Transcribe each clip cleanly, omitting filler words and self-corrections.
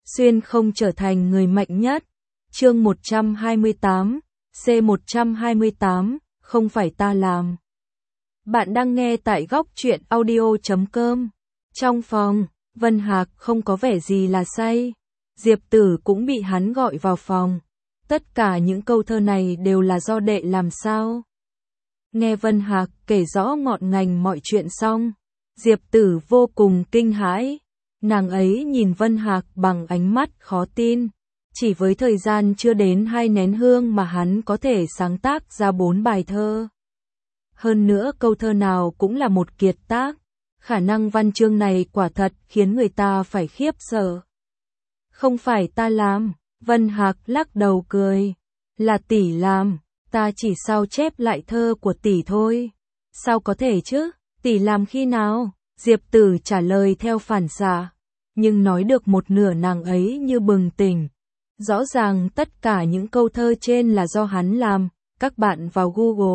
xuyên không trở thành người mạnh nhất. Chương 128, C128, không phải ta làm. Bạn đang nghe tại góc truyện audio.com. Trong phòng, Vân Hạc không có vẻ gì là say. Diệp Tử cũng bị hắn gọi vào phòng. Tất cả những câu thơ này đều là do đệ làm sao? Nghe Vân Hạc kể rõ ngọn ngành mọi chuyện xong, Diệp Tử vô cùng kinh hãi. Nàng ấy nhìn Vân Hạc bằng ánh mắt khó tin. Chỉ với thời gian chưa đến 2 nén hương mà hắn có thể sáng tác ra 4 bài thơ. Hơn nữa câu thơ nào cũng là một kiệt tác. Khả năng văn chương này quả thật khiến người ta phải khiếp sợ. Không phải ta làm, Vân Hạc lắc đầu cười. Là tỷ làm, ta chỉ sao chép lại thơ của tỷ thôi. Sao có thể chứ, tỷ làm khi nào? Diệp Tử trả lời theo phản xạ. Nhưng nói được một nửa nàng ấy như bừng tỉnh. Rõ ràng tất cả những câu thơ trên là do hắn làm. Các bạn vào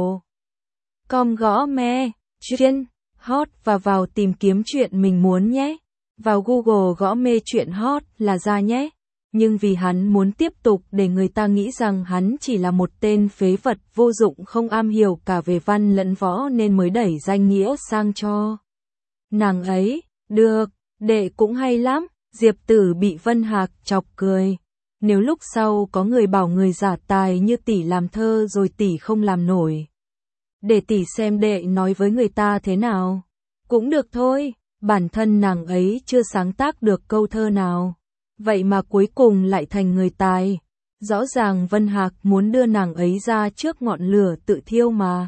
Google.com gõ me, truyện, hot và vào tìm kiếm chuyện mình muốn nhé. Vào Google gõ mê truyện hot là ra nhé. Nhưng vì hắn muốn tiếp tục để người ta nghĩ rằng hắn chỉ là một tên phế vật vô dụng không am hiểu cả về văn lẫn võ nên mới đẩy danh nghĩa sang cho nàng ấy. Được, đệ cũng hay lắm. Diệp Tử bị Vân Hạc chọc cười. Nếu lúc sau có người bảo người giả tài như tỷ làm thơ rồi tỷ không làm nổi, để tỷ xem đệ nói với người ta thế nào. Cũng được thôi, bản thân nàng ấy chưa sáng tác được câu thơ nào. Vậy mà cuối cùng lại thành người tài. Rõ ràng Vân Hạc muốn đưa nàng ấy ra trước ngọn lửa tự thiêu mà.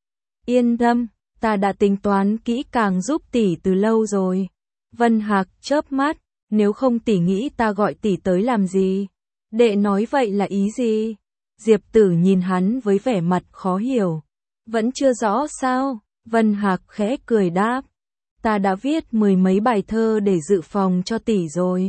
Yên tâm, ta đã tính toán kỹ càng giúp tỷ từ lâu rồi. Vân Hạc chớp mắt, nếu không tỷ nghĩ ta gọi tỷ tới làm gì? Đệ nói vậy là ý gì? Diệp Tử nhìn hắn với vẻ mặt khó hiểu. Vẫn chưa rõ sao? Vân Hạc khẽ cười đáp. Ta đã viết 10 mấy bài thơ để dự phòng cho tỷ rồi.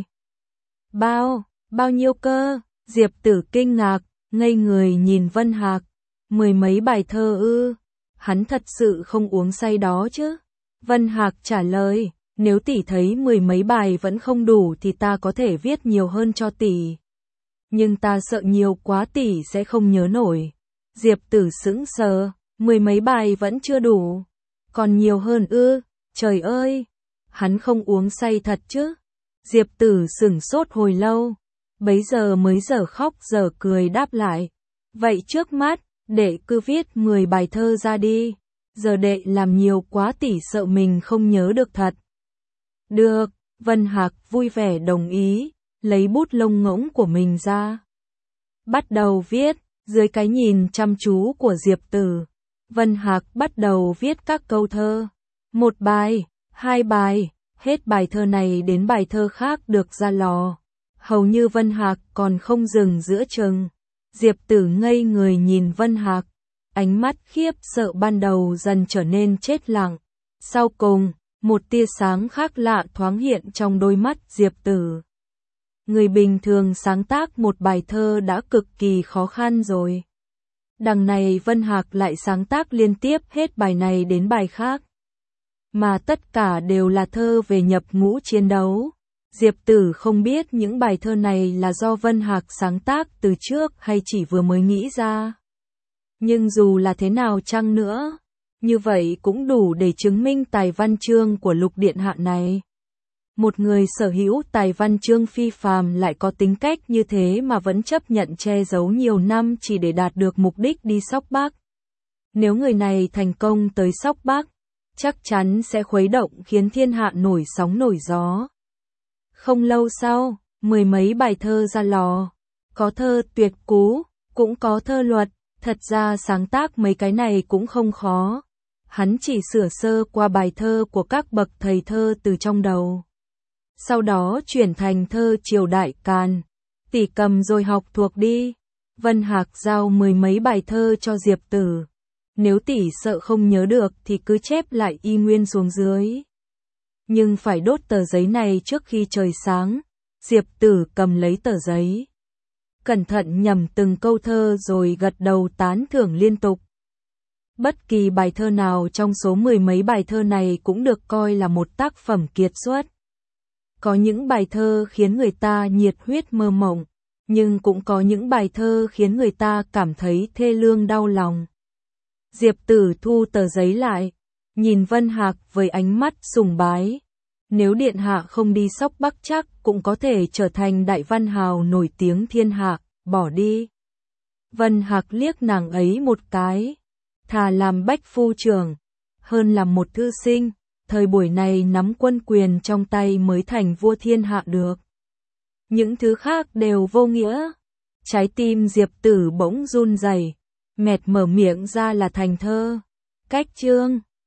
Bao nhiêu cơ? Diệp Tử kinh ngạc, ngây người nhìn Vân Hạc. 10 mấy bài thơ ư? Hắn thật sự không uống say đó chứ? Vân Hạc trả lời, nếu tỷ thấy 10 mấy bài vẫn không đủ thì ta có thể viết nhiều hơn cho tỷ. Nhưng ta sợ nhiều quá tỷ sẽ không nhớ nổi. Diệp Tử sững sờ, 10 mấy bài vẫn chưa đủ. Còn nhiều hơn ư? Trời ơi! Hắn không uống say thật chứ? Diệp Tử sửng sốt hồi lâu. Bấy giờ mới giờ khóc giờ cười đáp lại. Vậy trước mắt, đệ cứ viết 10 bài thơ ra đi. Giờ đệ làm nhiều quá tỷ sợ mình không nhớ được thật. Được, Vân Hạc vui vẻ đồng ý, lấy bút lông ngỗng của mình ra. Bắt đầu viết, dưới cái nhìn chăm chú của Diệp Tử. Vân Hạc bắt đầu viết các câu thơ. 1 bài, 2 bài, hết bài thơ này đến bài thơ khác được ra lò. Hầu như Vân Hạc còn không dừng giữa chừng. Diệp Tử ngây người nhìn Vân Hạc. Ánh mắt khiếp sợ ban đầu dần trở nên chết lặng. Sau cùng, một tia sáng khác lạ thoáng hiện trong đôi mắt Diệp Tử. Người bình thường sáng tác một bài thơ đã cực kỳ khó khăn rồi. Đằng này Vân Hạc lại sáng tác liên tiếp hết bài này đến bài khác. Mà tất cả đều là thơ về nhập ngũ chiến đấu. Diệp Tử không biết những bài thơ này là do Vân Hạc sáng tác từ trước hay chỉ vừa mới nghĩ ra. Nhưng dù là thế nào chăng nữa, như vậy cũng đủ để chứng minh tài văn chương của Lục Điện Hạ này. Một người sở hữu tài văn chương phi phàm lại có tính cách như thế mà vẫn chấp nhận che giấu nhiều năm chỉ để đạt được mục đích đi Sóc Bắc. Nếu người này thành công tới Sóc Bắc, chắc chắn sẽ khuấy động khiến thiên hạ nổi sóng nổi gió. Không lâu sau, 10 mấy bài thơ ra lò. Có thơ tuyệt cú, cũng có thơ luật. Thật ra sáng tác mấy cái này cũng không khó. Hắn chỉ sửa sơ qua bài thơ của các bậc thầy thơ từ trong đầu. Sau đó chuyển thành thơ triều đại Càn. Tỷ cầm rồi học thuộc đi. Vân Hạc giao 10 mấy bài thơ cho Diệp Tử. Nếu tỷ sợ không nhớ được thì cứ chép lại y nguyên xuống dưới. Nhưng phải đốt tờ giấy này trước khi trời sáng. Diệp Tử cầm lấy tờ giấy. Cẩn thận nhẩm từng câu thơ rồi gật đầu tán thưởng liên tục. Bất kỳ bài thơ nào trong số 10 mấy bài thơ này cũng được coi là một tác phẩm kiệt xuất. Có những bài thơ khiến người ta nhiệt huyết mơ mộng, nhưng cũng có những bài thơ khiến người ta cảm thấy thê lương đau lòng. Diệp Tử thu tờ giấy lại, nhìn Vân Hạc với ánh mắt sùng bái. Nếu điện hạ không đi Sóc Bắc chắc cũng có thể trở thành đại văn hào nổi tiếng thiên hạ, bỏ đi. Vân Hạc liếc nàng ấy một cái, thà làm bách phu trưởng, hơn làm một thư sinh, thời buổi này nắm quân quyền trong tay mới thành vua thiên hạ được. Những thứ khác đều vô nghĩa. Trái tim Diệp Tử bỗng run rẩy, mệt mở miệng ra là thành thơ. Cách chương